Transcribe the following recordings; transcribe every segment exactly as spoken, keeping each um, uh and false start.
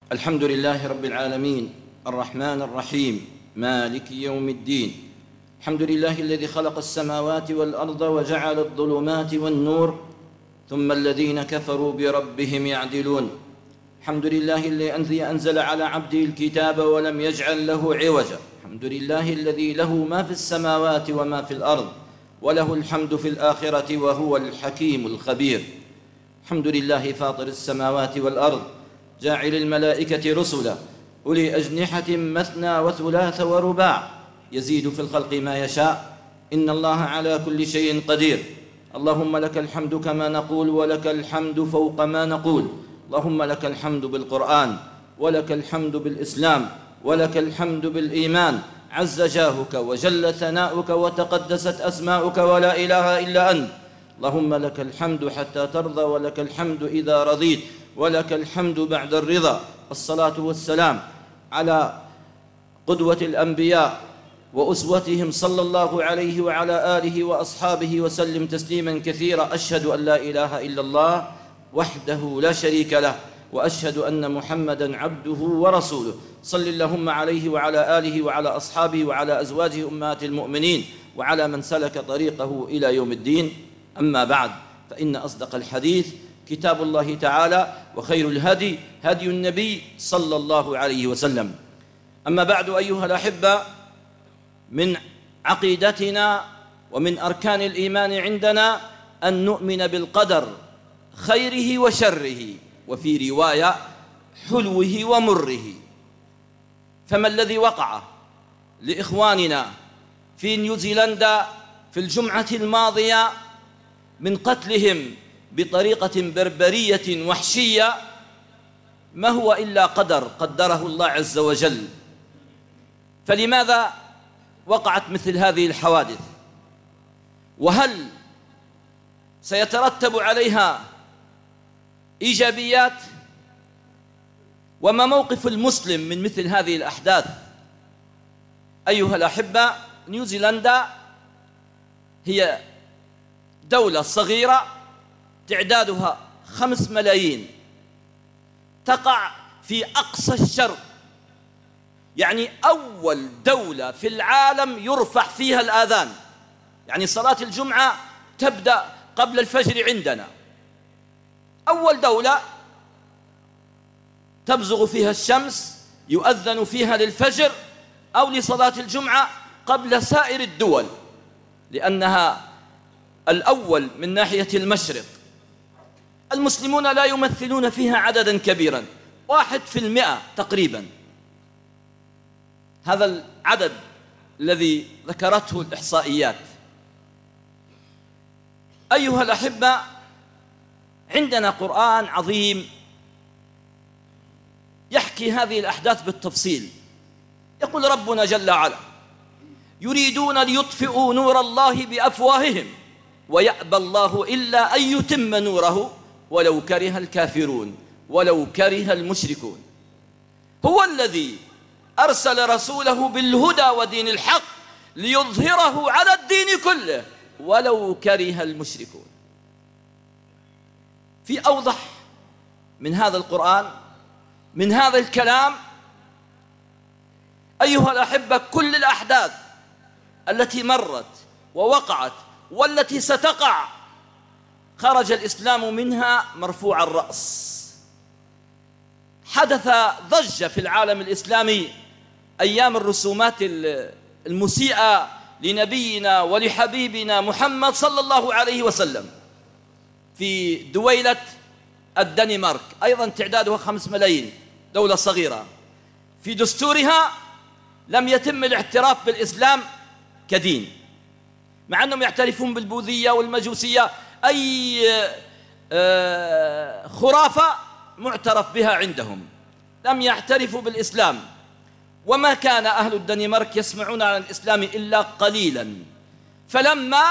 الحمد لله رب العالمين الرحمن الرحيم مالك يوم الدين. الحمد لله الذي خلق السماوات والأرض وجعل الظلمات والنور ثم الذين كفروا بربهم يعدلون. الحمد لله الذي أنزل على عبده الكتاب ولم يجعل له عوجا. الحمد لله الذي له ما في السماوات وما في الأرض وله الحمد في الآخرة وهو الحكيم الخبير. الحمد لله فاطر السماوات والأرض جاعل الملائكة رسلا أولي أجنحة مثنى وثلاث ورباع يزيد في الخلق ما يشاء إن الله على كل شيء قدير. اللهم لك الحمد كما نقول ولك الحمد فوق ما نقول. اللهم لك الحمد بالقرآن ولك الحمد بالإسلام ولك الحمد بالإيمان. عز جاهك وجل ثناؤك وتقدست أسماؤك ولا إله إلا أنت. اللهم لك الحمد حتى ترضى ولك الحمد إذا رضيت ولك الحمد بعد الرضا. الصلاة والسلام على قدوة الأنبياء وأسوتهم صلى الله عليه وعلى آله وأصحابه وسلم تسليما كثيرا. أشهد أن لا إله إلا الله وحده لا شريك له وأشهد أن محمدًا عبده ورسوله. صل اللهم عليه وعلى آله وعلى أصحابه وعلى أزواجه أمهات المؤمنين وعلى من سلك طريقه إلى يوم الدين. أما بعد، فإن أصدق الحديث كتاب الله تعالى وخير الهدي هدي النبي صلى الله عليه وسلم. أما بعد أيها الأحبة، من عقيدتنا ومن أركان الإيمان عندنا أن نؤمن بالقدر خيره وشره، وفي رواية حلوه ومره. فما الذي وقع لإخواننا في نيوزيلندا في الجمعة الماضية من قتلهم بطريقة بربرية وحشية ما هو إلا قدر قدره الله عز وجل. فلماذا وقعت مثل هذه الحوادث؟ وهل سيترتب عليها إيجابيات؟ وما موقف المسلم من مثل هذه الأحداث؟ أيها الأحبة، نيوزيلندا هي دولة صغيرة تعدادها خمس ملايين، تقع في أقصى الشرق، يعني أول دولة في العالم يرفع فيها الآذان. يعني صلاة الجمعة تبدأ قبل الفجر عندنا، أول دولة تبزغ فيها الشمس يؤذن فيها للفجر أو لصلاة الجمعة قبل سائر الدول، لأنها الأول من ناحية المشرق. المسلمون لا يمثلون فيها عددا كبيرا، واحد في المئة تقريبا. هذا العدد الذي ذكرته الإحصائيات. أيها الأحبة، عندنا قرآن عظيم يحكي هذه الأحداث بالتفصيل. يقول ربنا جل وعلا: يريدون ليطفئوا نور الله بأفواههم ويأبى الله إلا أن يتم نوره ولو كره الكافرون ولو كره المشركون. هو الذي أرسل رسوله بالهدى ودين الحق ليظهره على الدين كله ولو كره المشركون. في أوضح من هذا القرآن، من هذا الكلام؟ أيها الأحبة، كل الأحداث التي مرت ووقعت والتي ستقع خرج الإسلام منها مرفوع الرأس. حدث ضجة في العالم الإسلامي أيام الرسومات المسيئة لنبينا ولحبيبنا محمد صلى الله عليه وسلم في دويلة الدنمارك، أيضا تعدادها خمس ملايين، دولة صغيرة. في دستورها لم يتم الاعتراف بالإسلام كدين، مع أنهم يعترفون بالبوذية والمجوسية، أي خرافة معترف بها عندهم، لم يعترفوا بالإسلام. وما كان أهل الدنمارك يسمعون عن الإسلام إلا قليلا. فلما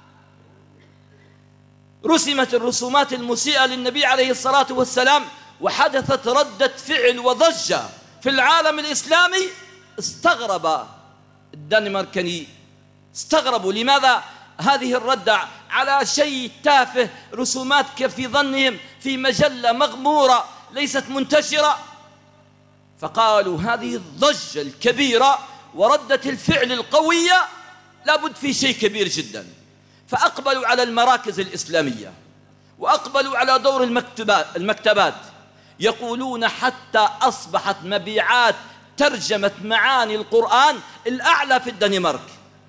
رسمت الرسومات المسيئة للنبي عليه الصلاة والسلام وحدثت ردة فعل وضجة في العالم الإسلامي، استغرب الدنماركي، استغربوا لماذا هذه الردة على شيء تافه، رسومات في ظنهم في مجلة مغمورة ليست منتشرة. فقالوا هذه الضجة الكبيرة وردة الفعل القوية لابد في شيء كبير جدا، فأقبلوا على المراكز الإسلامية وأقبلوا على دور المكتبات, المكتبات يقولون حتى أصبحت مبيعات ترجمة معاني القرآن الأعلى في الدنمارك.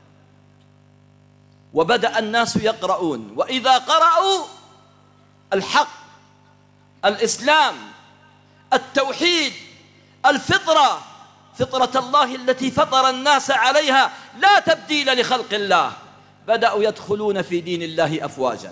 وبدأ الناس يقرؤون، وإذا قرأوا الحق، الإسلام، التوحيد، الفطرة، فطرة الله التي فطر الناس عليها لا تبديل لخلق الله، بدأوا يدخلون في دين الله أفواجا.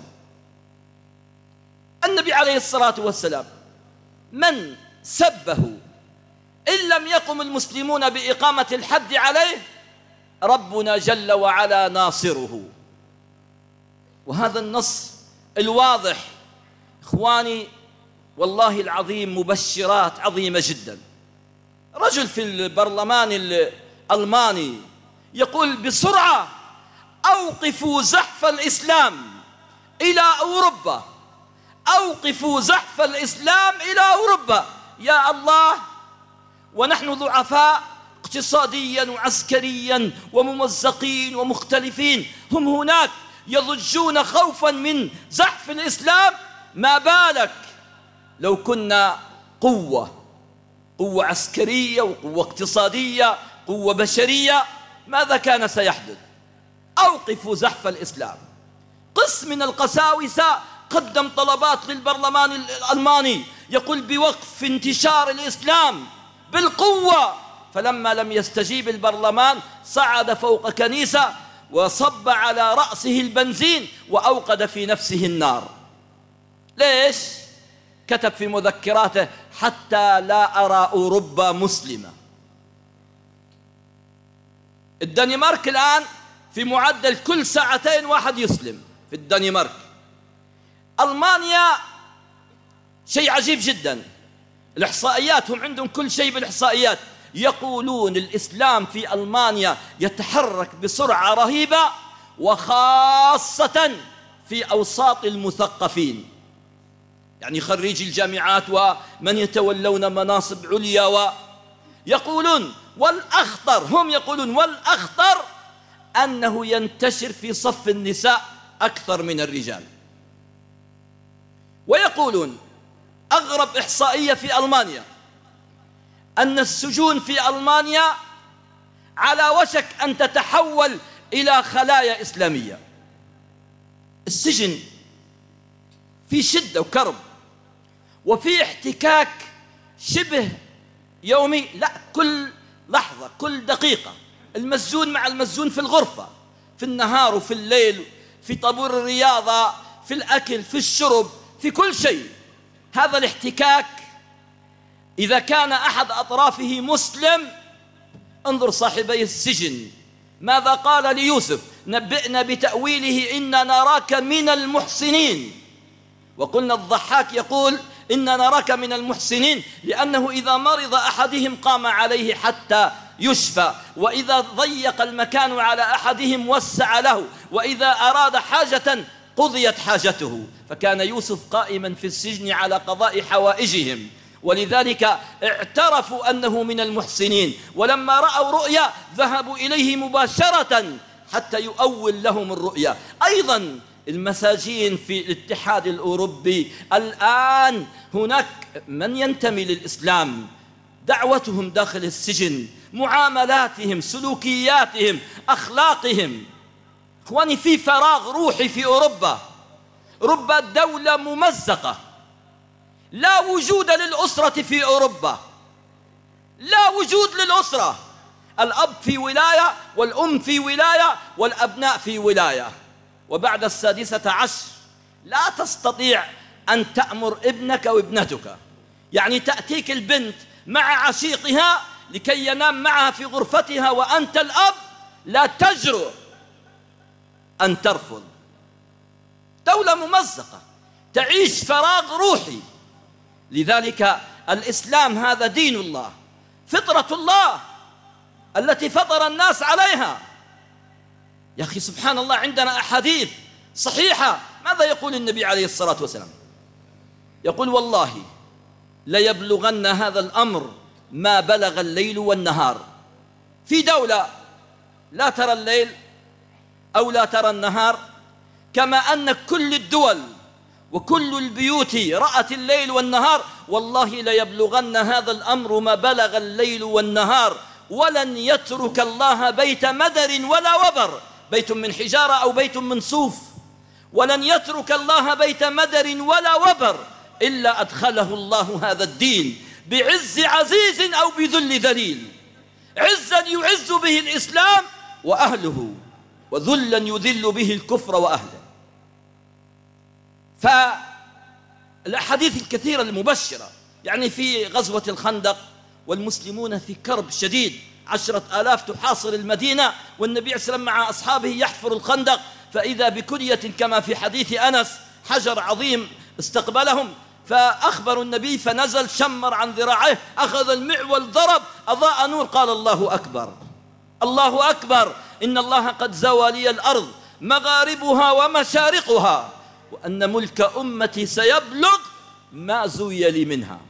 النبي عليه الصلاة والسلام من سبه إن لم يقم المسلمون بإقامة الحد عليه ربنا جل وعلا ناصره. وهذا النص الواضح إخواني والله العظيم مبشرات عظيمة جدا. رجل في البرلمان الألماني يقول بسرعة أوقفوا زحف الإسلام إلى أوروبا، أوقفوا زحف الإسلام إلى أوروبا. يا الله، ونحن ضعفاء اقتصاديا وعسكريا وممزقين ومختلفين، هم هناك يضجون خوفا من زحف الإسلام. ما بالك لو كنا قوة قوة عسكرية وقوة اقتصادية قوة بشرية، ماذا كان سيحدث؟ أوقفوا زحف الإسلام. قسم من القساوسة قدم طلبات للبرلمان الألماني يقول بوقف انتشار الإسلام بالقوة، فلما لم يستجيب البرلمان صعد فوق كنيسة وصب على رأسه البنزين وأوقد في نفسه النار. ليش؟ كتب في مذكراته حتى لا أرى أوروبا مسلمة. الدنمارك الآن في معدل كل ساعتين واحد يسلم في الدنمارك. ألمانيا شيء عجيب جدا، الإحصائيات هم عندهم كل شيء بالإحصائيات. يقولون الإسلام في ألمانيا يتحرك بسرعة رهيبة، وخاصة في أوساط المثقفين، يعني خريجي الجامعات ومن يتولون مناصب عليا. ويقولون والأخطر، هم يقولون والأخطر أنه ينتشر في صف النساء أكثر من الرجال. ويقولون أغرب إحصائية في ألمانيا أن السجون في ألمانيا على وشك أن تتحول إلى خلايا إسلامية. السجن في شدة وكرب وفي احتكاك شبه يومي، لا كل لحظة كل دقيقة المسجون مع المسجون في الغرفة، في النهار وفي الليل، في طابور الرياضة، في الأكل، في الشرب، في كل شيء. هذا الاحتكاك إذا كان أحد أطرافه مسلم، انظر صاحبي السجن ماذا قال ليوسف: نبئنا بتأويله إنا نراك من المحسنين. وقلنا الضحاك يقول إنا نراك من المحسنين لأنه إذا مرض أحدهم قام عليه حتى يشفى، وإذا ضيق المكان على أحدهم وسع له، وإذا أراد حاجة قضيت حاجته. فكان يوسف قائما في السجن على قضاء حوائجهم، ولذلك اعترفوا أنه من المحسنين. ولما رأوا رؤيا ذهبوا إليه مباشرة حتى يؤول لهم الرؤيا. أيضا المساجين في الاتحاد الأوروبي الآن هناك من ينتمي للإسلام، دعوتهم داخل السجن، معاملاتهم، سلوكياتهم، أخلاقهم. إخواني في فراغ روحي في أوروبا، رب دولة ممزقة، لا وجود للأسرة في أوروبا، لا وجود للأسرة. الأب في ولاية والأم في ولاية والأبناء في ولاية، وبعد السادسة عشر لا تستطيع أن تأمر ابنك وابنتك. يعني تأتيك البنت مع عشيقها لكي ينام معها في غرفتها وأنت الأب لا تجرؤ أن ترفض. دولة ممزقة تعيش فراغ روحي. لذلك الإسلام هذا دين الله، فطرة الله التي فطر الناس عليها. يا أخي سبحان الله، عندنا أحاديث صحيحة. ماذا يقول النبي عليه الصلاة والسلام؟ يقول والله ليبلغن هذا الأمر ما بلغ الليل والنهار. في دولة لا ترى الليل أو لا ترى النهار، كما أن كل الدول وكل البيوت رأت الليل والنهار، والله ليبلغن هذا الأمر ما بلغ الليل والنهار. ولن يترك الله بيت مدر ولا وبر، بيت من حجارة أو بيت من صوف، ولن يترك الله بيت مدر ولا وبر إلا أدخله الله هذا الدين بعز عزيز أو بذل ذليل. عزا يعز به الإسلام وأهله، وذلا يذل به الكفر وأهله. فالأحاديث الكثيرة المبشرة، يعني في غزوة الخندق والمسلمون في كرب شديد، عشرة آلاف تحاصر المدينة، والنبي صلى الله عليه وسلم مع أصحابه يحفر الخندق، فإذا بكلية كما في حديث أنس، حجر عظيم استقبلهم، فأخبروا النبي فنزل شمر عن ذراعيه، أخذ المعول ضرب، أضاء نور، قال الله أكبر الله أكبر، إن الله قد زوى لي الأرض مغاربها ومشارقها، وأن ملك أمتي سيبلغ ما زوي لي منها.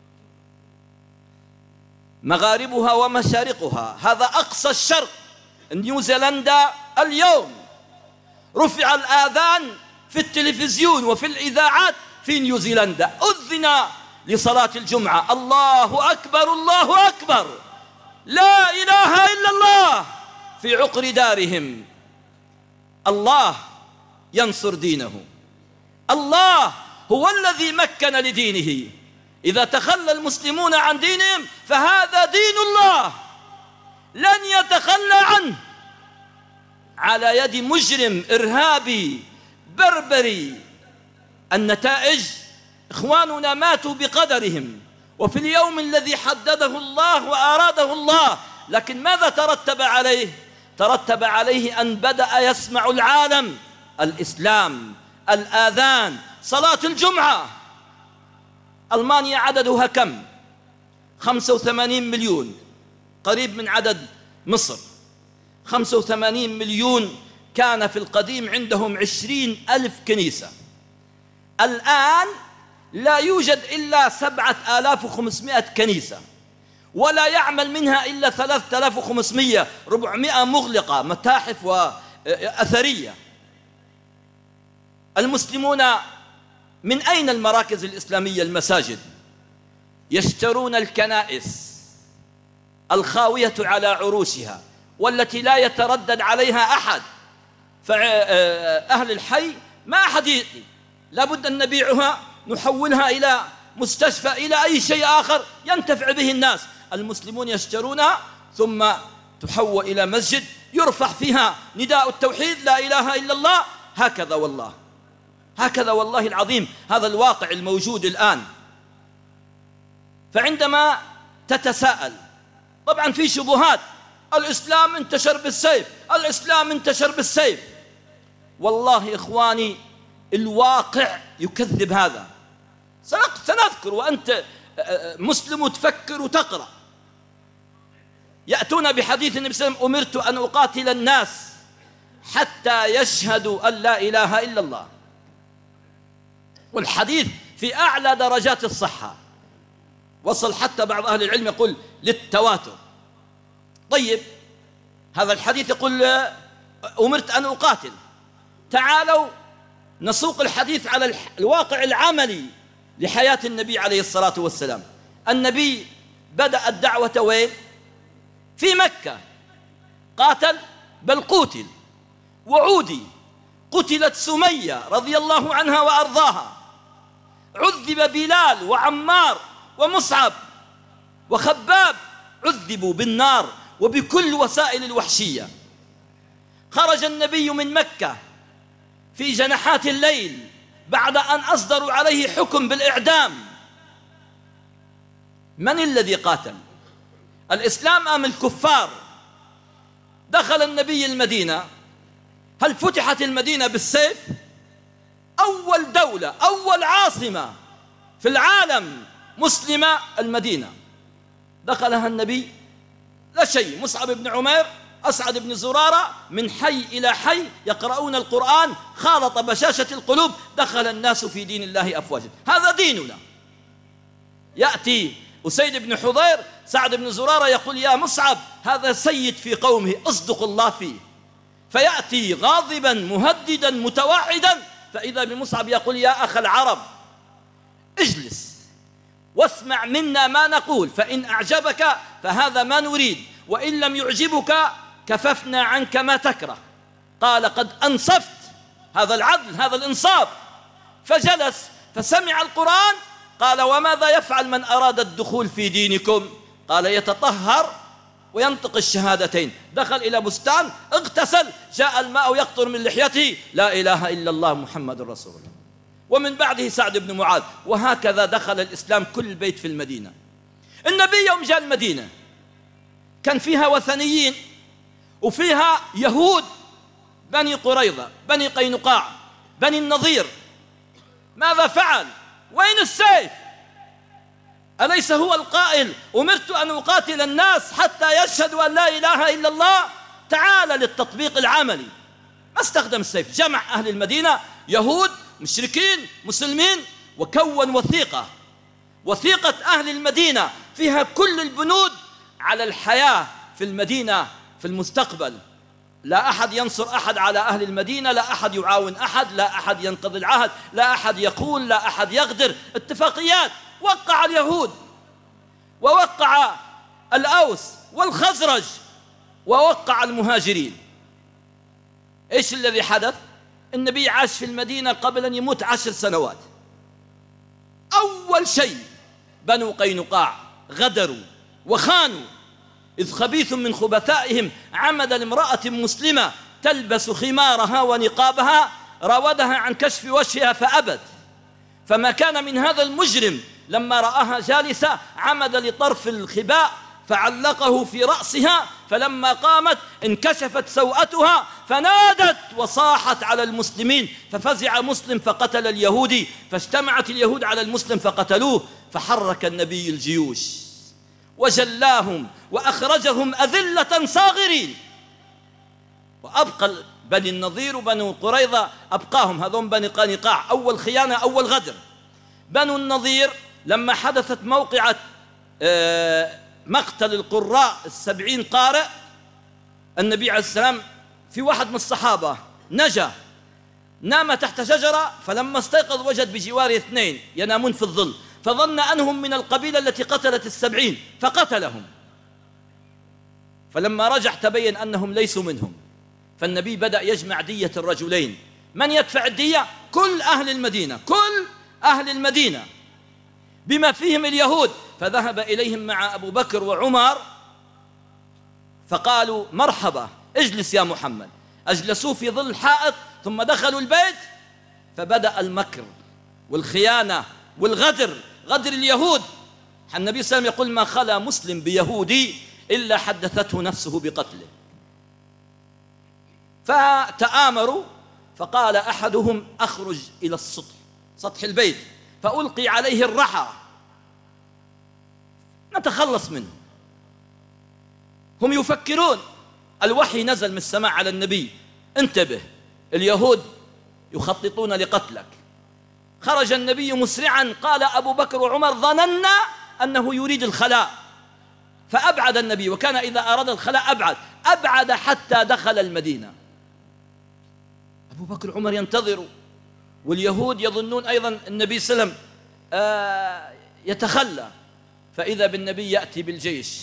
مغاربها ومشارقها، هذا أقصى الشرق. نيوزيلندا اليوم رفع الآذان في التلفزيون وفي الإذاعات في نيوزيلندا، أذن لصلاة الجمعة، الله أكبر الله أكبر، لا إله إلا الله في عقر دارهم. الله ينصر دينه، الله هو الذي مكن لدينه. إذا تخلى المسلمون عن دينهم فهذا دين الله لن يتخلى عنه على يد مجرم إرهابي بربري. النتائج إخواننا ماتوا بقدرهم وفي اليوم الذي حدده الله وأراده الله، لكن ماذا ترتب عليه؟ ترتب عليه أن بدأ يسمع العالم الإسلام، الآذان، صلاة الجمعة. ألمانيا عددها كم؟ خمسة وثمانين مليون، قريب من عدد مصر. خمسة وثمانين مليون، كان في القديم عندهم عشرين ألف كنيسة. الآن لا يوجد إلا سبعة آلاف وخمسمائة كنيسة، ولا يعمل منها إلا ثلاثة آلاف وخمسمائة، ربعمائة مغلقة، متاحف وأثرية. المسلمون من أين المراكز الإسلامية؟ المساجد. يشترون الكنائس الخاوية على عروشها والتي لا يتردد عليها أحد، فأهل الحي ما أحد يأتي، لابد أن نبيعها، نحولها إلى مستشفى، إلى أي شيء آخر ينتفع به الناس. المسلمون يشترونها ثم تحول إلى مسجد يرفع فيها نداء التوحيد، لا إله إلا الله. هكذا والله، هكذا والله العظيم، هذا الواقع الموجود الآن. فعندما تتساءل، طبعا في شبهات، الإسلام انتشر بالسيف، الإسلام انتشر بالسيف. والله إخواني الواقع يكذب هذا. سنذكر وأنت مسلم وتفكر وتقرأ. يأتون بحديث النبي صلى الله عليه وسلم: أمرت أن أقاتل الناس حتى يشهدوا أن لا إله إلا الله. والحديث في أعلى درجات الصحة، وصل حتى بعض أهل العلم يقول للتواتر. طيب، هذا الحديث يقول أمرت أن أقاتل. تعالوا نسوق الحديث على الواقع العملي لحياة النبي عليه الصلاة والسلام. النبي بدأ الدعوة وين؟ في مكة. قاتل؟ بل قتل وعودي. قتلت سمية رضي الله عنها وأرضاها، عذب بلال وعمار ومصعب وخباب، عذبوا بالنار وبكل وسائل الوحشية. خرج النبي من مكة في جنحات الليل بعد أن أصدروا عليه حكم بالإعدام. من الذي قاتل؟ الإسلام أم الكفار؟ دخل النبي المدينة. هل فتحت المدينة بالسيف؟ أول دولة، أول عاصمة في العالم مسلمة المدينة، دخلها النبي لا شيء. مصعب بن عمير، أسعد بن زرارة، من حي إلى حي يقرؤون القرآن، خالط بشاشة القلوب، دخل الناس في دين الله أفواجا. هذا ديننا. يأتي أسيد بن حضير سعد بن زرارة يقول يا مصعب هذا سيد في قومه أصدق الله فيه، فيأتي غاضبا مهددا متوعدا، فإذا بمصعب يقول يا أخ العرب اجلس واسمع منا ما نقول، فإن أعجبك فهذا ما نريد، وإن لم يعجبك كففنا عنك ما تكره. قال قد أنصفت، هذا العدل هذا الإنصاف. فجلس فسمع القرآن. قال وماذا يفعل من أراد الدخول في دينكم؟ قال يتطهر وينطق الشهادتين. دخل إلى بستان اغتسل، جاء الماء يقطر من لحيته، لا إله إلا الله محمد رسول الله. ومن بعده سعد بن معاذ. وهكذا دخل الإسلام كل بيت في المدينة. النبي يوم جاء المدينة كان فيها وثنيين وفيها يهود، بني قريظة، بني قينقاع، بني النضير. ماذا فعل؟ وين السيف؟ أليس هو القائل أمرت أن أقاتل الناس حتى يشهدوا أن لا إله إلا الله؟ تعال للتطبيق العملي. ما استخدم السيف، جمع أهل المدينة يهود مشركين مسلمين، وكون وثيقة، وثيقة أهل المدينة فيها كل البنود على الحياة في المدينة في المستقبل. لا أحد ينصر أحد على أهل المدينة، لا أحد يعاون أحد، لا أحد ينقضي العهد، لا أحد يقول، لا أحد يغدر. اتفاقيات وقع اليهود ووقع الأوس والخزرج ووقع المهاجرين. إيش الذي حدث؟ النبي عاش في المدينة قبل أن يموت عشر سنوات. أول شيء بنو قينقاع غدروا وخانوا، إذ خبيث من خبثائهم عمد لامرأة مسلمة تلبس خمارها ونقابها راودها عن كشف وجهها فأبت، فما كان من هذا المجرم لما رآها جالسة عمد لطرف الخباء فعلقه في رأسها، فلما قامت انكشفت سوءتها فنادت وصاحت على المسلمين، ففزع مسلم فقتل اليهودي، فاجتمعت اليهود على المسلم فقتلوه، فحرك النبي الجيوش وجلاهم وأخرجهم أذلة صاغرين، وأبقى بني النضير وبنو قريظة أبقاهم، هذون بني قينقاع. أول خيانة أول غدر. بنو النضير لما حدثت موقعة مقتل القراء السبعين قارئ، النبي عليه السلام في واحد من الصحابة نجا، نام تحت شجرة، فلما استيقظ وجد بجواره اثنين ينامون في الظل، فظن أنهم من القبيلة التي قتلت السبعين فقتلهم، فلما رجع تبين أنهم ليسوا منهم. فالنبي بدأ يجمع دية الرجلين. من يدفع الدية؟ كل أهل المدينة، كل أهل المدينة بما فيهم اليهود. فذهب إليهم مع أبو بكر وعمر فقالوا مرحبا اجلس يا محمد. أجلسوه في ظل حائط، ثم دخلوا البيت فبدأ المكر والخيانة والغدر، غدر اليهود. النبي صلى الله عليه وسلم يقول ما خلا مسلم بيهودي إلا حدثته نفسه بقتله. فتآمروا، فقال أحدهم أخرج إلى السطح، سطح البيت، فألقي عليه الرحى نتخلص منه. هم يفكرون الوحي نزل من السماء على النبي، انتبه اليهود يخططون لقتلك. خرج النبي مسرعا، قال أبو بكر وعمر ظننا أنه يريد الخلاء، فأبعد النبي، وكان إذا أراد الخلاء أبعد أبعد حتى دخل المدينة. أبو بكر وعمر ينتظروا، واليهود يظنون أيضا النبي صلى الله عليه وسلم آه يتخلى، فإذا بالنبي يأتي بالجيش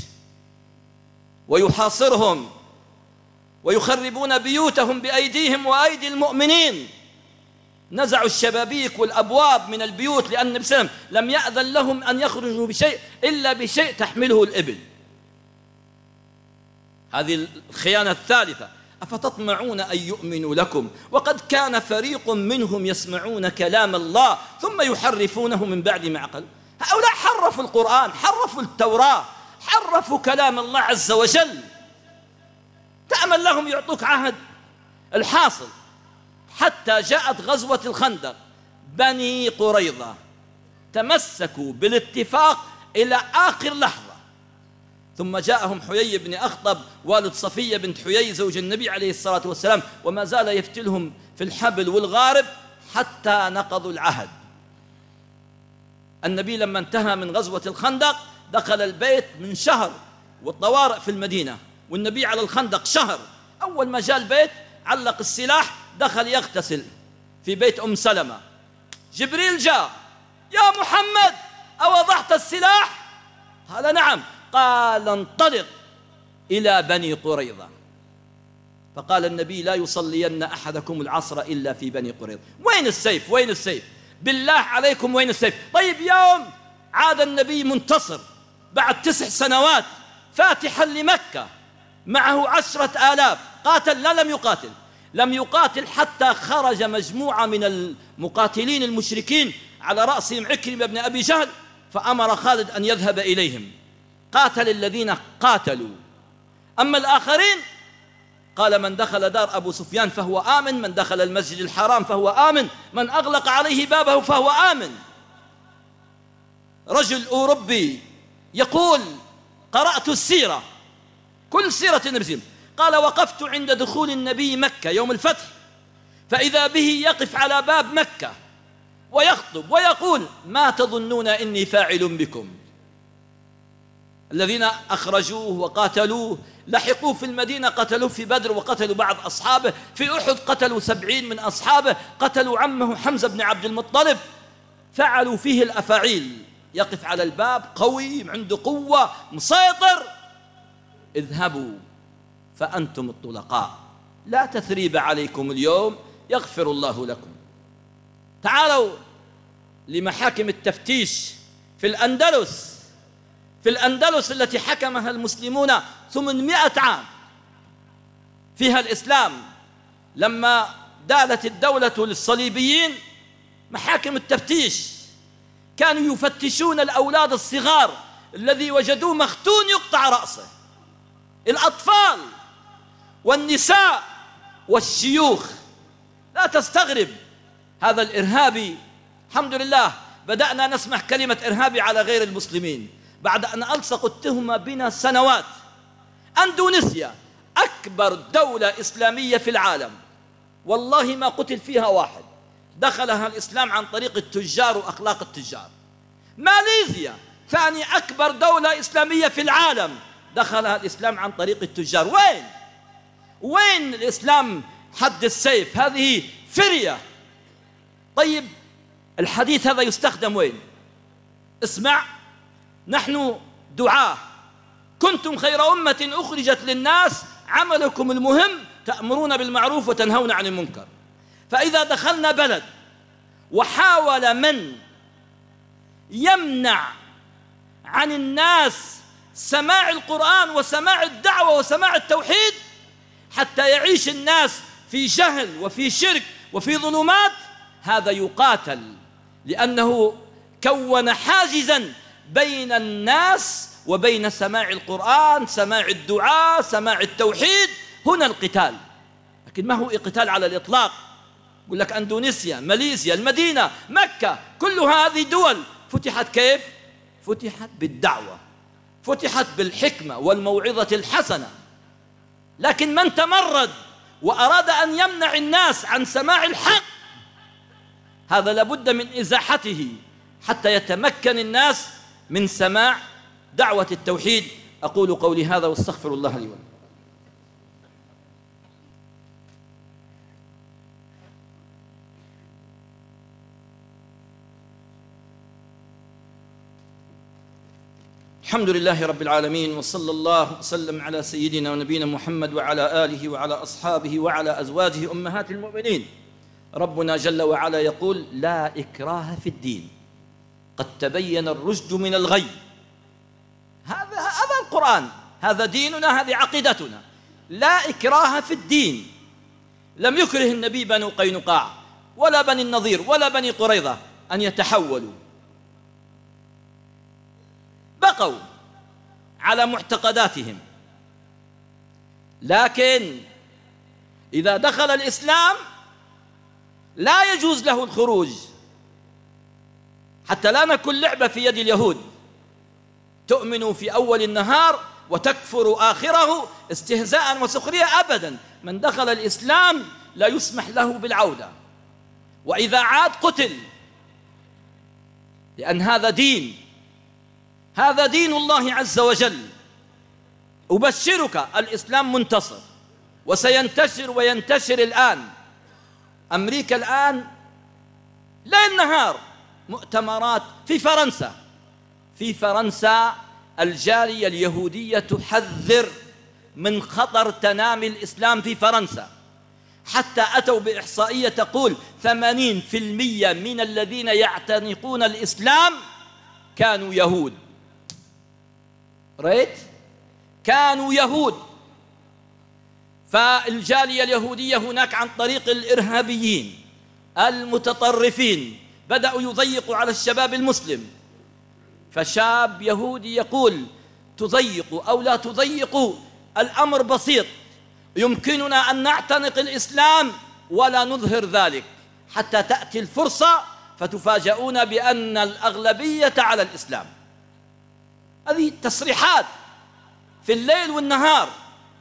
ويحاصرهم ويخربون بيوتهم بأيديهم وأيدي المؤمنين. نزعوا الشبابيك والأبواب من البيوت، لأن النبي صلى الله عليه وسلم لم يأذن لهم أن يخرجوا بشيء إلا بشيء تحمله الإبل. هذه الخيانة الثالثة. أفتطمعون أن يؤمنوا لكم وقد كان فريق منهم يسمعون كلام الله ثم يحرفونه من بعد ما عقلوا. هؤلاء حرفوا القرآن، حرفوا التوراة، حرفوا كلام الله عز وجل. تأمل لهم يعطوك عهد. الحاصل حتى جاءت غزوة الخندق، بني قريظة تمسكوا بالاتفاق إلى آخر لحظة، ثم جاءهم حيي بن أخطب والد صفية بنت حيي زوج النبي عليه الصلاة والسلام، وما زال يفتلهم في الحبل والغارب حتى نقضوا العهد. النبي لما انتهى من غزوة الخندق دخل البيت من شهر والطوارئ في المدينة والنبي على الخندق شهر. أول ما جاء البيت علق السلاح، دخل يغتسل في بيت أم سلمة. جبريل جاء: يا محمد أوضعت السلاح؟ قال: نعم. قال: انطلق إلى بني قريظة. فقال النبي: لا يصلين أحدكم العصر إلا في بني قريظة. وين السيف؟ وين السيف؟ بالله عليكم وين السيف؟ طيب يوم عاد النبي منتصر بعد تسع سنوات فاتحا لمكة، معه عشرة آلاف، قاتل؟ لا، لم يقاتل. لم يقاتل حتى خرج مجموعة من المقاتلين المشركين على رأسهم عكرمة بن أبي جهل، فأمر خالد أن يذهب إليهم. قاتل الذين قاتلوا. أما الآخرين قال: من دخل دار أبو سفيان فهو آمن، من دخل المسجد الحرام فهو آمن، من أغلق عليه بابه فهو آمن. رجل أوروبي يقول: قرأت السيرة، كل سيرة النبي، قال: وقفت عند دخول النبي مكة يوم الفتح، فإذا به يقف على باب مكة ويخطب ويقول: ما تظنون إني فاعل بكم؟ الذين أخرجوه وقاتلوه لحقوه في المدينة، قتلوه في بدر وقتلوا بعض أصحابه، في أحد قتلوا سبعين من أصحابه، قتلوا عمه حمزة بن عبد المطلب، فعلوا فيه الأفاعيل. يقف على الباب قوي، عنده قوة، مسيطر. اذهبوا فأنتم الطلقاء، لا تثريب عليكم اليوم، يغفر الله لكم. تعالوا لمحاكم التفتيش في الأندلس، في الأندلس التي حكمها المسلمون ثمانمائة عام، فيها الإسلام. لما دالت الدولة للصليبيين محاكم التفتيش، كانوا يفتشون الأولاد الصغار الذي وجدوه مختون يقطع رأسه، الأطفال والنساء والشيوخ. لا تستغرب هذا الإرهابي. الحمد لله بدأنا نسمع كلمة إرهابي على غير المسلمين بعد أن ألصقوا التهمة بنا سنوات. أندونيسيا أكبر دولة إسلامية في العالم، والله ما قتل فيها واحد، دخلها الإسلام عن طريق التجار وأخلاق التجار. ماليزيا ثاني أكبر دولة إسلامية في العالم، دخلها الإسلام عن طريق التجار. وين؟ وين الإسلام حد السيف؟ هذه فرية. طيب الحديث هذا يستخدم وين؟ اسمع، نحن دعاة، كنتم خير أمة أخرجت للناس، عملكم المهم تأمرون بالمعروف وتنهون عن المنكر. فإذا دخلنا بلد وحاول من يمنع عن الناس سماع القرآن وسماع الدعوة وسماع التوحيد حتى يعيش الناس في جهل وفي شرك وفي ظلمات، هذا يقاتل، لأنه كون حاجزاً بين الناس وبين سماع القرآن، سماع الدعاء، سماع التوحيد. هنا القتال، لكن ما هو قتال على الإطلاق. يقول لك أندونيسيا، ماليزيا، المدينة، مكة، كل هذه دول فتحت كيف؟ فتحت بالدعوة، فتحت بالحكمة والموعظة الحسنة. لكن من تمرد وأراد أن يمنع الناس عن سماع الحق، هذا لابد من إزاحته حتى يتمكن الناس من سماع دعوة التوحيد. أقول قولي هذا واستغفر الله لي ولكم. الحمد لله رب العالمين، وصلى الله وسلم على سيدنا ونبينا محمد وعلى آله وعلى أصحابه وعلى أزواجه أمهات المؤمنين. ربنا جل وعلا يقول: لا إكراه في الدين، قد تبين الرشد من الغي. هذا هذا القرآن، هذا ديننا، هذه عقيدتنا. لا إكراه في الدين. لم يكره النبي بنو قينقاع ولا بني النضير ولا بني قريظة أن يتحولوا، بقوا على معتقداتهم. لكن إذا دخل الإسلام لا يجوز له الخروج، حتى لا نكون لعبة في يد اليهود، تؤمن في أول النهار وتكفر آخره استهزاء وسخرية. أبدا، من دخل الإسلام لا يسمح له بالعودة، وإذا عاد قتل، لأن هذا دين، هذا دين الله عز وجل. أبشرك الإسلام منتصر وسينتشر وينتشر الآن. أمريكا الآن ليل نهار مؤتمرات في فرنسا. في فرنسا الجالية اليهودية تحذر من خطر تنامي الإسلام في فرنسا، حتى أتوا بإحصائية تقول ثمانين بالمئة من الذين يعتنقون الإسلام كانوا يهود. رأيت؟ كانوا يهود. فالجالية اليهودية هناك عن طريق الإرهابيين المتطرفين بدأوا يضيقوا على الشباب المسلم. فشاب يهودي يقول تضيقوا أو لا تضيقوا الأمر بسيط، يمكننا أن نعتنق الإسلام ولا نظهر ذلك حتى تأتي الفرصة فتفاجؤون بأن الأغلبية على الإسلام. هذه تصريحات في الليل والنهار.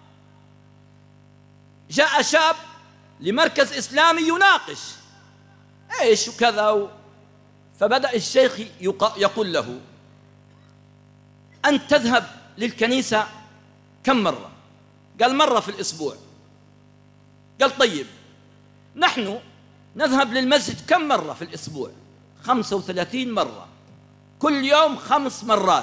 جاء شاب لمركز إسلامي يناقش إيش وكذا، فبدأ الشيخ يقول له أنت تذهب للكنيسة كم مرة؟ قال مرة في الأسبوع. قال طيب نحن نذهب للمسجد كم مرة في الأسبوع؟ خمسة وثلاثين مرة، كل يوم خمس مرات.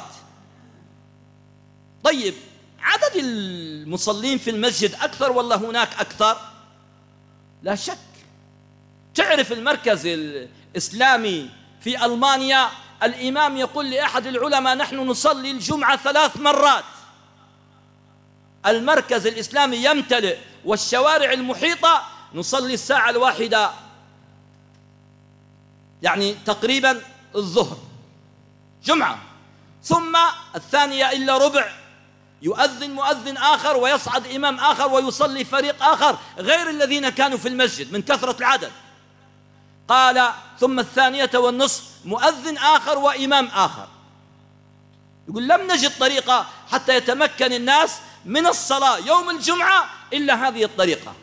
طيب عدد المصلين في المسجد أكثر ولا هناك أكثر؟ لا شك. تعرف المركز الإسلامي في ألمانيا الإمام يقول لأحد العلماء نحن نصلي الجمعة ثلاث مرات. المركز الإسلامي يمتلئ والشوارع المحيطة نصلي الساعة الواحدة، يعني تقريبا الظهر جمعة، ثم الثانية إلا ربع يؤذن مؤذن آخر ويصعد إمام آخر ويصلي فريق آخر غير الذين كانوا في المسجد من كثرة العدد. قال ثم الثانية والنصف مؤذن آخر وإمام آخر. يقول لم نجد طريقة حتى يتمكن الناس من الصلاة يوم الجمعة إلا هذه الطريقة.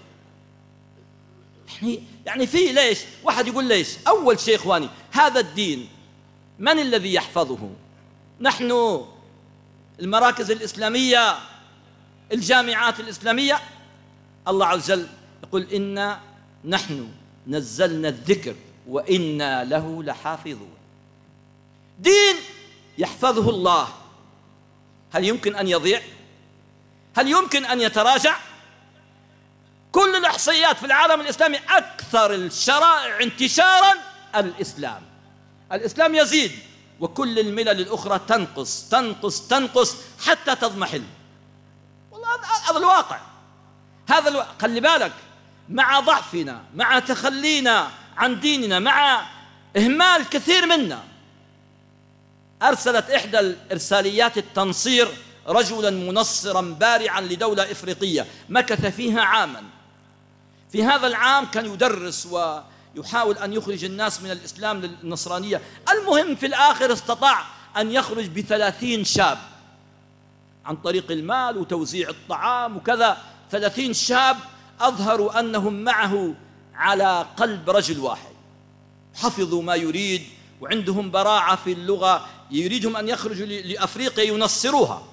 يعني يعني في ليش؟ واحد يقول ليش؟ أول شيء إخواني، هذا الدين من الذي يحفظه؟ نحن المراكز الإسلامية، الجامعات الإسلامية. الله عز وجل يقول إنا نحن نزلنا الذكر وإنا له لحافظون. دين يحفظه الله، هل يمكن أن يضيع؟ هل يمكن أن يتراجع؟ كل الإحصائيات في العالم الإسلامي أكثر الشرائع انتشارا الإسلام. الإسلام يزيد وكل الملل الأخرى تنقص تنقص تنقص حتى تضمحل. والله هذا الواقع. هذا الواقع. خلي بالك، مع ضعفنا، مع تخلينا عن ديننا، مع إهمال كثير منا، أرسلت إحدى الإرساليات التنصير رجلا منصرا بارعا لدولة إفريقية مكث فيها عاما. في هذا العام كان يدرس ويحاول أن يخرج الناس من الإسلام للنصرانية. المهم في الآخر استطاع أن يخرج بثلاثين شاب عن طريق المال وتوزيع الطعام وكذا. ثلاثين شاب أظهروا أنهم معه على قلب رجل واحد، حفظوا ما يريد وعندهم براعة في اللغة، يريدهم أن يخرجوا لأفريقيا ينصروها.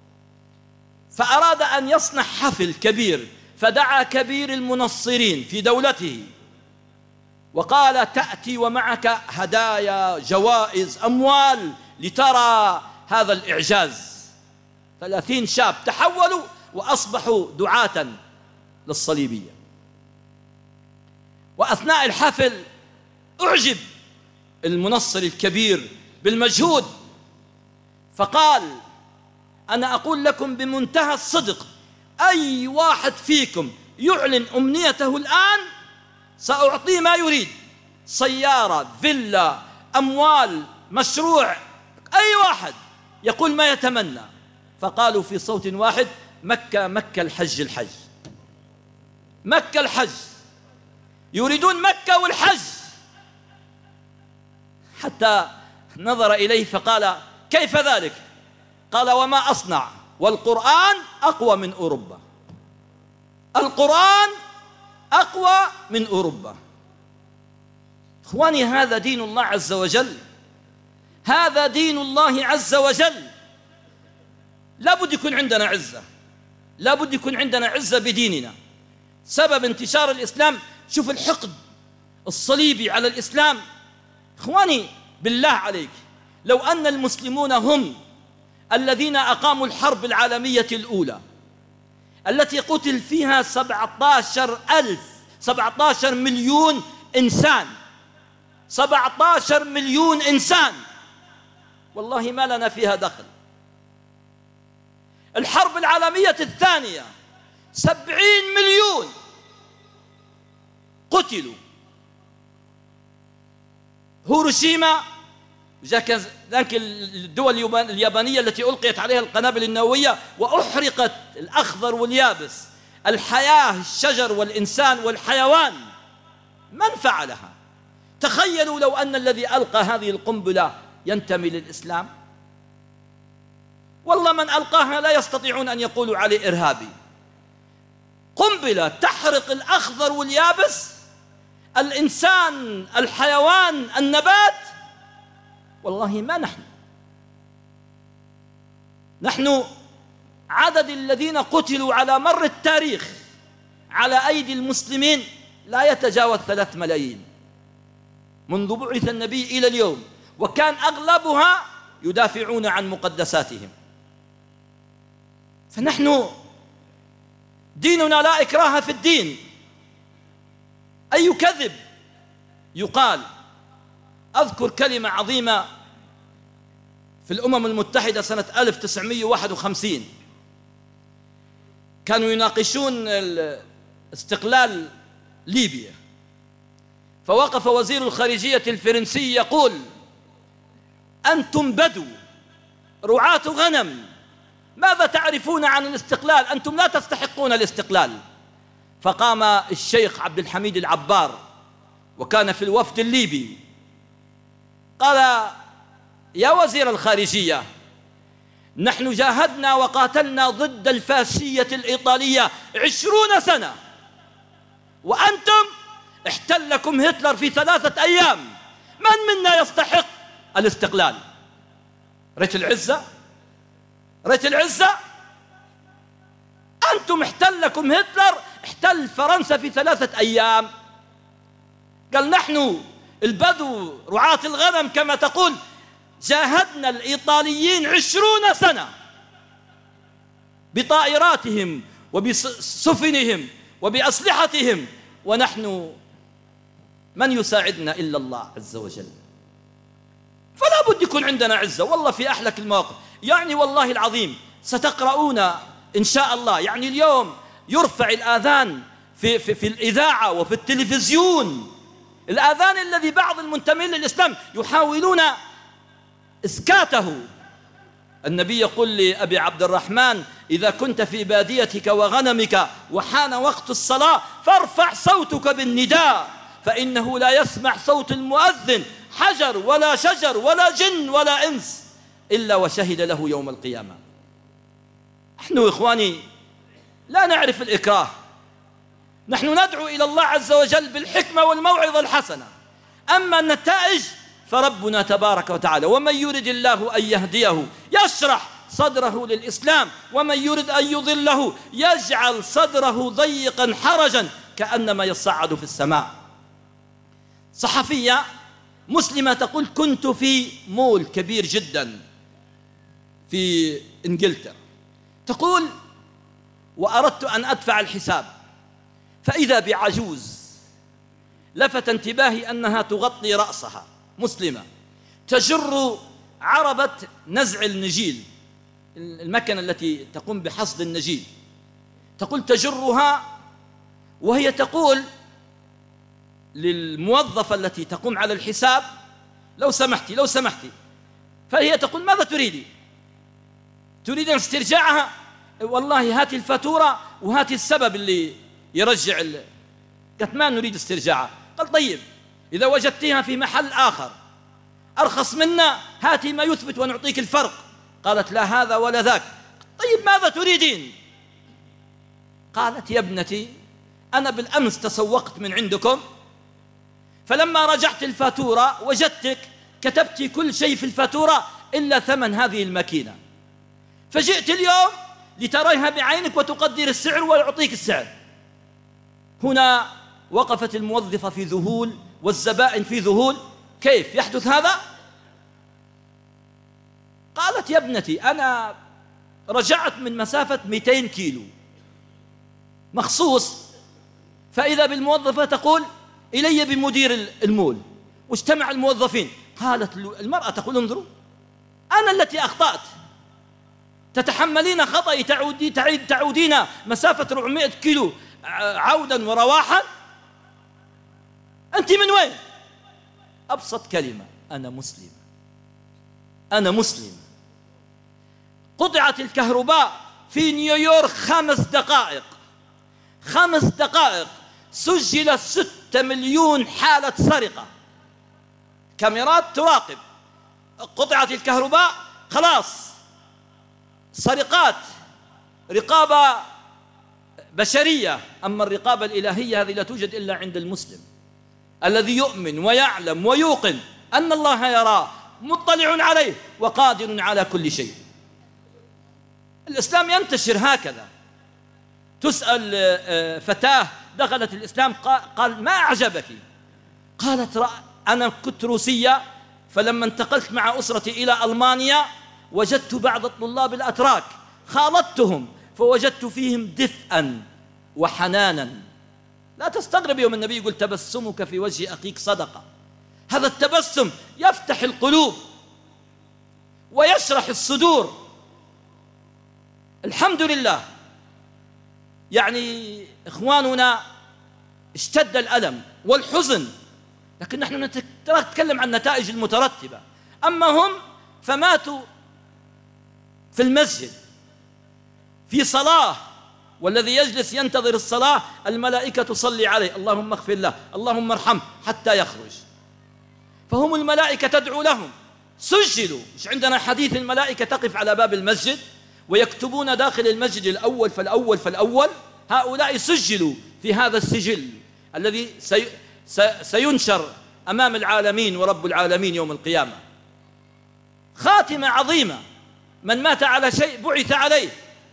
فأراد أن يصنع حفل كبير، فدعا كبير المنصرين في دولته وقال تأتي ومعك هدايا، جوائز، أموال لترى هذا الإعجاز. ثلاثين شاب تحولوا وأصبحوا دعاة للصليبية. وأثناء الحفل أعجب المنصر الكبير بالمجهود، فقال أنا أقول لكم بمنتهى الصدق أي واحد فيكم يعلن أمنيته الآن سأعطيه ما يريد، سيارة، فيلا، أموال، مشروع، أي واحد يقول ما يتمنى. فقالوا في صوت واحد مكة مكة الحج الحج، مكة الحج، يريدون مكة والحج. حتى نظر إليه فقال كيف ذلك؟ قال وما أصنع والقرآن أقوى من أوروبا، القرآن أقوى من أوروبا. إخواني هذا دين الله عز وجل، هذا دين الله عز وجل. لا بد يكون عندنا عزة، لا بد يكون عندنا عزة بديننا. سبب انتشار الإسلام، شوف الحقد الصليبي على الإسلام. إخواني بالله عليك، لو أن المسلمون هم الذين أقاموا الحرب العالمية الأولى التي قتل فيها سبعة عشر ألف سبعة عشر مليون إنسان، سبعة عشر مليون إنسان، والله ما لنا فيها دخل. الحرب العالمية الثانية سبعين مليون قتلوا. هيروشيما، ذاك الدول اليابانية التي ألقيت عليها القنابل النووية وأحرقت الأخضر واليابس، الحياة، الشجر والإنسان والحيوان، من فعلها؟ تخيلوا لو أن الذي ألقى هذه القنبلة ينتمي للإسلام، والله من ألقاها لا يستطيعون أن يقولوا عليه إرهابي. قنبلة تحرق الأخضر واليابس، الإنسان، الحيوان، النبات، والله ما نحن نحن عدد الذين قتلوا على مر التاريخ على أيدي المسلمين لا يتجاوز ثلاث ملايين منذ بعث النبي إلى اليوم، وكان أغلبها يدافعون عن مقدساتهم. فنحن ديننا لا إكراه في الدين. أي كذب يقال. أذكر كلمة عظيمة في الأمم المتحدة سنة ألف وتسعمائة وواحد وخمسين، كانوا يناقشون استقلال ليبيا، فوقف وزير الخارجية الفرنسي يقول: أنتم بدو رعاة غنم، ماذا تعرفون عن الاستقلال؟ أنتم لا تستحقون الاستقلال. فقام الشيخ عبد الحميد العبار وكان في الوفد الليبي، قال: يا وزير الخارجية، نحن جاهدنا وقاتلنا ضد الفاشية الإيطالية عشرون سنة، وأنتم احتلكم هتلر في ثلاثة أيام، من منا يستحق الاستقلال؟ ريت العزة، ريت العزة. أنتم احتلكم هتلر، احتل فرنسا في ثلاثة أيام. قال: نحن البدو رعاة الغنم كما تقول جاهدنا الإيطاليين عشرون سنة بطائراتهم وبسفنهم وبأسلحتهم، ونحن من يساعدنا إلا الله عز وجل. فلا بد يكون عندنا عزة، والله في أحلك المواقف. يعني والله العظيم ستقرؤون إن شاء الله، يعني اليوم يرفع الآذان في, في, في الإذاعة وفي التلفزيون، الآذان الذي بعض المنتمين للإسلام يحاولون إسكاته. النبي يقول لأبي عبد الرحمن: إذا كنت في باديتك وغنمك وحان وقت الصلاة فارفع صوتك بالنداء، فإنه لا يسمع صوت المؤذن حجر ولا شجر ولا جن ولا إنس إلا وشهد له يوم القيامة. نحن إخواني لا نعرف الإكراه، نحن ندعو إلى الله عز وجل بالحكمة والموعظة الحسنة، أما النتائج فربنا تبارك وتعالى: ومن يرد الله أن يهديه يشرح صدره للإسلام، ومن يرد أن يضله يجعل صدره ضيقا حرجا كأنما يصعد في السماء. صحفية مسلمة تقول: كنت في مول كبير جدا في إنجلترا، تقول: وأردت أن أدفع الحساب، فإذا بعجوز لفت انتباهي أنها تغطي رأسها، مسلمة، تجر عربة نزع النجيل، المكنة التي تقوم بحصد النجيل، تقول تجرها وهي تقول للموظفة التي تقوم على الحساب: لو سمحتي لو سمحتي. فهي تقول: ماذا تريدي؟ تريد استرجاعها؟ والله هاتي الفاتورة وهاتي السبب اللي يرجع ال... قالت: ما نريد استرجاعها. قال: طيب إذا وجدتها في محل آخر أرخص منا هاتي ما يثبت ونعطيك الفرق. قالت: لا هذا ولا ذاك. طيب ماذا تريدين؟ قالت: يا ابنتي أنا بالأمس تسوقت من عندكم، فلما رجعت الفاتورة وجدتك كتبتي كل شيء في الفاتورة إلا ثمن هذه الماكينة، فجئت اليوم لتريها بعينك وتقدر السعر ويعطيك السعر. هنا وقفت الموظفة في ذهول والزبائن في ذهول. كيف يحدث هذا؟ قالت: يا ابنتي أنا رجعت من مسافة مئتين كيلو مخصوص، فإذا بالموظفة تقول: إلي بمدير المول. واجتمع الموظفين. قالت المرأة تقول: انظروا، أنا التي أخطأت، تتحملين خطأي، تعودي تعيد تعودين مسافة أربعمائة كيلو عودا ورواحا. أنت من وين؟ أبسط كلمة: أنا مسلم، أنا مسلم. قطعت الكهرباء في نيويورك خمس دقائق خمس دقائق سجل ستة مليون حالة سرقة، كاميرات تراقب. قطعت الكهرباء، خلاص، سرقات، رقابة بشرية. أما الرقابة الإلهية هذه لا توجد إلا عند المسلم الذي يؤمن ويعلم ويوقن أن الله يراه، مطلع عليه، وقادر على كل شيء. الإسلام ينتشر هكذا. تسأل فتاة دخلت الإسلام، قال: ما أعجبك؟ قالت: أنا كنت روسية، فلما انتقلت مع أسرتي إلى ألمانيا وجدت بعض الطلاب الأتراك، خالطتهم فوجدت فيهم دفئا وحنانا. لا تستغرب يوم النبي يقول: تبسمك في وجه أخيك صدقة. هذا التبسم يفتح القلوب ويشرح الصدور. الحمد لله. يعني إخواننا اشتد الألم والحزن، لكن نحن نتكلم عن النتائج المترتبة. أما هم فماتوا في المسجد في صلاة، والذي يجلس ينتظر الصلاة الملائكة تصلي عليه: اللهم اغفر له، اللهم ارحمه، حتى يخرج. فهم الملائكة تدعو لهم. سجلوا. مش عندنا حديث الملائكة تقف على باب المسجد ويكتبون داخل المسجد الأول فالأول فالأول؟ هؤلاء سجلوا في هذا السجل الذي سي سينشر أمام العالمين ورب العالمين يوم القيامة. خاتمة عظيمة. من مات على شيء بعث عليه.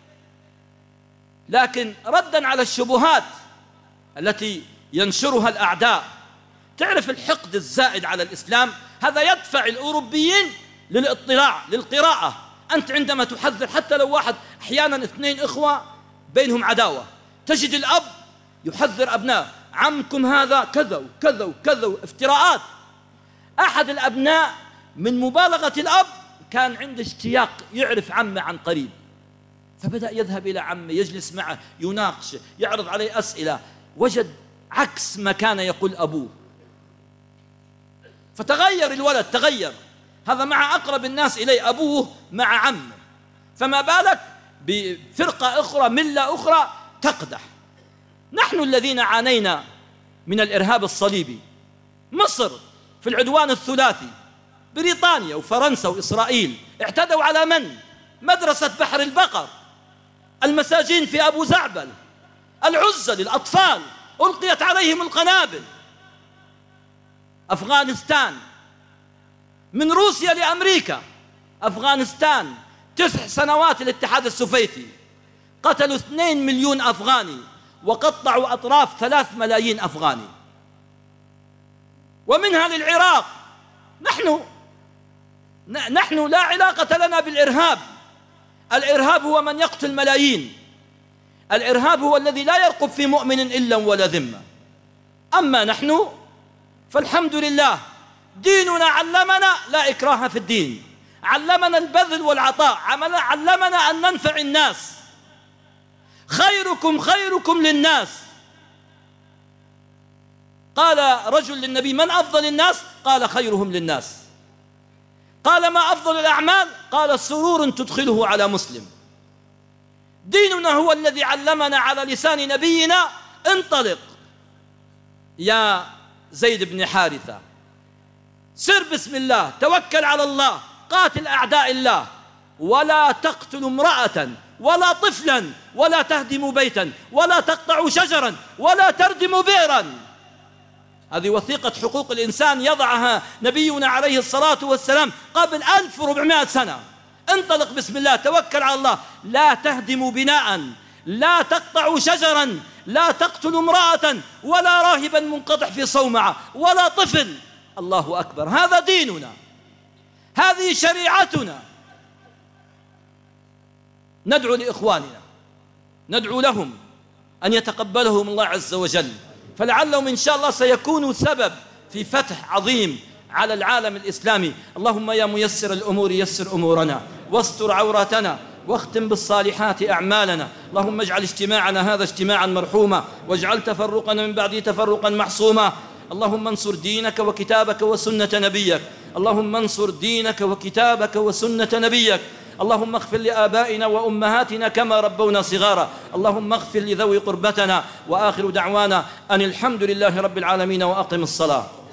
لكن ردا على الشبهات التي ينشرها الأعداء، تعرف الحقد الزائد على الإسلام هذا يدفع الأوروبيين للاطلاع للقراءة. أنت عندما تحذر، حتى لو واحد أحيانا اثنين إخوة بينهم عداوة، تجد الأب يحذر أبناء: عمكم هذا كذا وكذا وكذا، افتراءات. أحد الأبناء من مبالغة الأب كان عنده اشتياق يعرف عمه عن قريب، فبدأ يذهب إلى عمه، يجلس معه، يناقش، يعرض عليه أسئلة، وجد عكس ما كان يقول أبوه، فتغير الولد، تغير. هذا مع أقرب الناس إليه، أبوه مع عمه، فما بالك بفرقة أخرى، ملة أخرى تقدح. نحن الذين عانينا من الإرهاب الصليبي، مصر في العدوان الثلاثي، بريطانيا وفرنسا وإسرائيل اعتدوا على من؟ مدرسة بحر البقر، المساجين في أبو زعبل، العزل، الأطفال ألقيت عليهم القنابل. أفغانستان، من روسيا لأمريكا، أفغانستان تسع سنوات الاتحاد السوفيتي، قتلوا اثنين مليون أفغاني وقطعوا أطراف ثلاث ملايين أفغاني. ومنها للعراق. نحن نحن لا علاقة لنا بالإرهاب. الإرهاب هو من يقتل ملايين. الإرهاب هو الذي لا يرقب في مؤمن إلا ولا ذمة. أما نحن فالحمد لله، ديننا علمنا لا إكراه في الدين، علمنا البذل والعطاء، علمنا أن ننفع الناس. خيركم خيركم للناس. قال رجل للنبي: من أفضل الناس؟ قال: خيرهم للناس. قال: ما أفضل الأعمال؟ قال: سرور تدخله على مسلم. ديننا هو الذي علمنا على لسان نبينا: انطلق يا زيد بن حارثة، سر بسم الله، توكل على الله، قاتل أعداء الله، ولا تقتل امرأة ولا طفلا ولا تهدم بيتا ولا تقطع شجرا ولا تردم بئرا. هذه وثيقة حقوق الإنسان يضعها نبينا عليه الصلاة والسلام قبل ألف وأربعمائة سنة. انطلق بسم الله، توكل على الله. لا تهدموا بناء، لا تقطعوا شجرا، لا تقتلوا امرأة ولا راهبا منقطع في صومعة ولا طفل. الله أكبر، هذا ديننا، هذه شريعتنا. ندعو لإخواننا، ندعو لهم أن يتقبلهم الله عز وجل، فلعلهم إن شاء الله سيكونوا سبب في فتح عظيم على العالم الإسلامي. اللهم يا ميسر الأمور يسر أمورنا، واستر عوراتنا، واختم بالصالحات أعمالنا. اللهم اجعل اجتماعنا هذا اجتماعا مرحوما، واجعل تفرقنا من بعده تفرقا محصوما. اللهم انصر دينك وكتابك وسنة نبيك، اللهم انصر دينك وكتابك وسنة نبيك. اللهم اغفر لآبائنا وأمهاتنا كما ربونا صغارا، اللهم اغفر لذوي قربتنا. وآخر دعوانا أن الحمد لله رب العالمين، وأقم الصلاة.